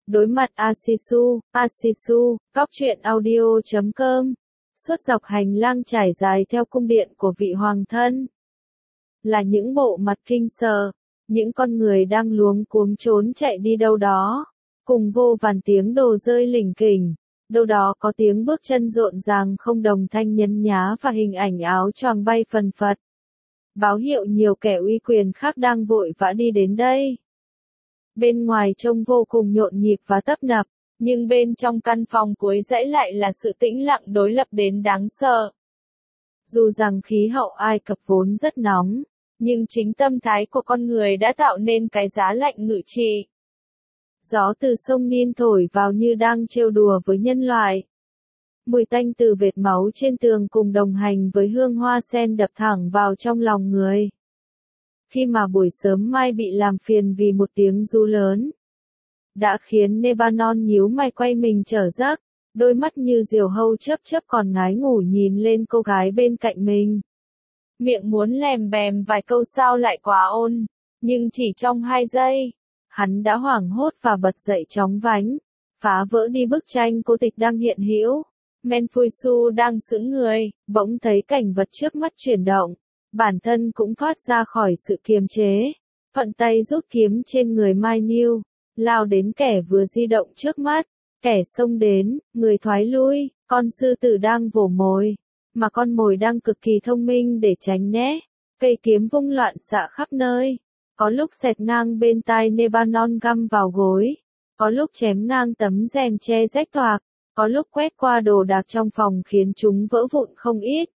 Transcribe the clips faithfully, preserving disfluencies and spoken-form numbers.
Đối mặt Asisu, Asisu, Cóc truyện audio chấm com. Suốt dọc hành lang trải dài theo cung điện của vị hoàng thân. Là những bộ mặt kinh sợ, những con người đang luống cuống trốn chạy đi đâu đó, cùng vô vàn tiếng đồ rơi lỉnh kỉnh, đâu đó có tiếng bước chân rộn ràng không đồng thanh nhấn nhá và hình ảnh áo choàng bay phần phật. Báo hiệu nhiều kẻ uy quyền khác đang vội vã đi đến đây. Bên ngoài trông vô cùng nhộn nhịp và tấp nập, nhưng bên trong căn phòng cuối dãy lại là sự tĩnh lặng đối lập đến đáng sợ. Dù rằng khí hậu Ai Cập vốn rất nóng, nhưng chính tâm thái của con người đã tạo nên cái giá lạnh ngự trị. Gió từ sông Nin thổi vào như đang trêu đùa với nhân loại. Mùi tanh từ vệt máu trên tường cùng đồng hành với hương hoa sen đập thẳng vào trong lòng người. Khi mà buổi sớm mai bị làm phiền vì một tiếng ru lớn, đã khiến Nebanon nhíu mày quay mình trở giấc, đôi mắt như diều hâu chớp chớp còn ngái ngủ nhìn lên cô gái bên cạnh mình. Miệng muốn lèm bèm vài câu sao lại quá ôn, nhưng chỉ trong hai giây, hắn đã hoảng hốt và bật dậy chóng vánh, phá vỡ đi bức tranh cô tịch đang hiện hữu. Menfuisu đang sững người, bỗng thấy cảnh vật trước mắt chuyển động, bản thân cũng thoát ra khỏi sự kiềm chế, thuận tay rút kiếm trên người Mai Niu, lao đến kẻ vừa di động trước mắt, kẻ xông đến, người thoái lui, con sư tử đang vồ mồi, mà con mồi đang cực kỳ thông minh để tránh né, cây kiếm vung loạn xạ khắp nơi, có lúc xẹt ngang bên tai Nebanon găm vào gối, có lúc chém ngang tấm rèm che rách toạc, có lúc quét qua đồ đạc trong phòng khiến chúng vỡ vụn không ít.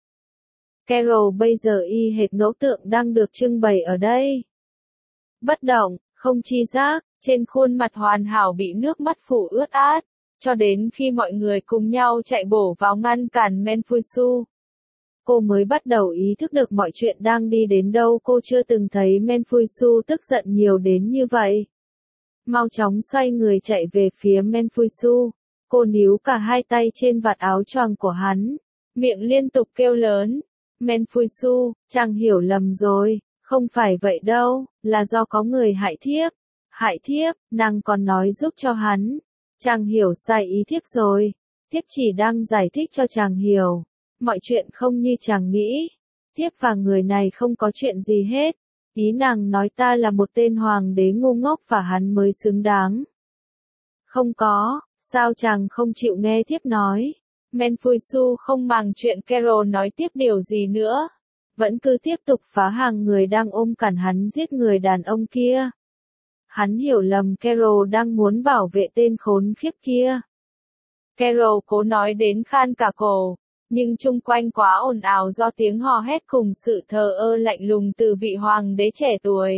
Carol bây giờ y hệt ngẫu tượng đang được trưng bày ở đây. Bất động, không chi giác, trên khuôn mặt hoàn hảo bị nước mắt phủ ướt át, cho đến khi mọi người cùng nhau chạy bổ vào ngăn cản Menfuisu. Cô mới bắt đầu ý thức được mọi chuyện đang đi đến đâu. Cô chưa từng thấy Menfuisu tức giận nhiều đến như vậy. Mau chóng xoay người chạy về phía Menfuisu. Cô níu cả hai tay trên vạt áo choàng của hắn, miệng liên tục kêu lớn. Menfuisu, chàng hiểu lầm rồi, không phải vậy đâu, là do có người hại thiếp. Hại thiếp, nàng còn nói giúp cho hắn. Chàng hiểu sai ý thiếp rồi, thiếp chỉ đang giải thích cho chàng hiểu. Mọi chuyện không như chàng nghĩ. Thiếp và người này không có chuyện gì hết. Ý nàng nói ta là một tên hoàng đế ngu ngốc và hắn mới xứng đáng. Không có, sao chàng không chịu nghe thiếp nói? Menfuisu không màng chuyện Carol nói tiếp điều gì nữa. Vẫn cứ tiếp tục phá hàng người đang ôm cản hắn giết người đàn ông kia. Hắn hiểu lầm Carol đang muốn bảo vệ tên khốn khiếp kia. Carol cố nói đến khan cả cổ, nhưng chung quanh quá ồn ào do tiếng hò hét cùng sự thờ ơ lạnh lùng từ vị hoàng đế trẻ tuổi.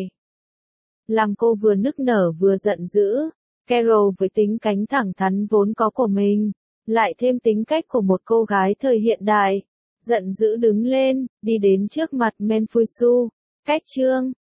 Làm cô vừa nức nở vừa giận dữ, Carol với tính cánh thẳng thắn vốn có của mình, lại thêm tính cách của một cô gái thời hiện đại, giận dữ đứng lên, đi đến trước mặt Menfuisu, cách chương.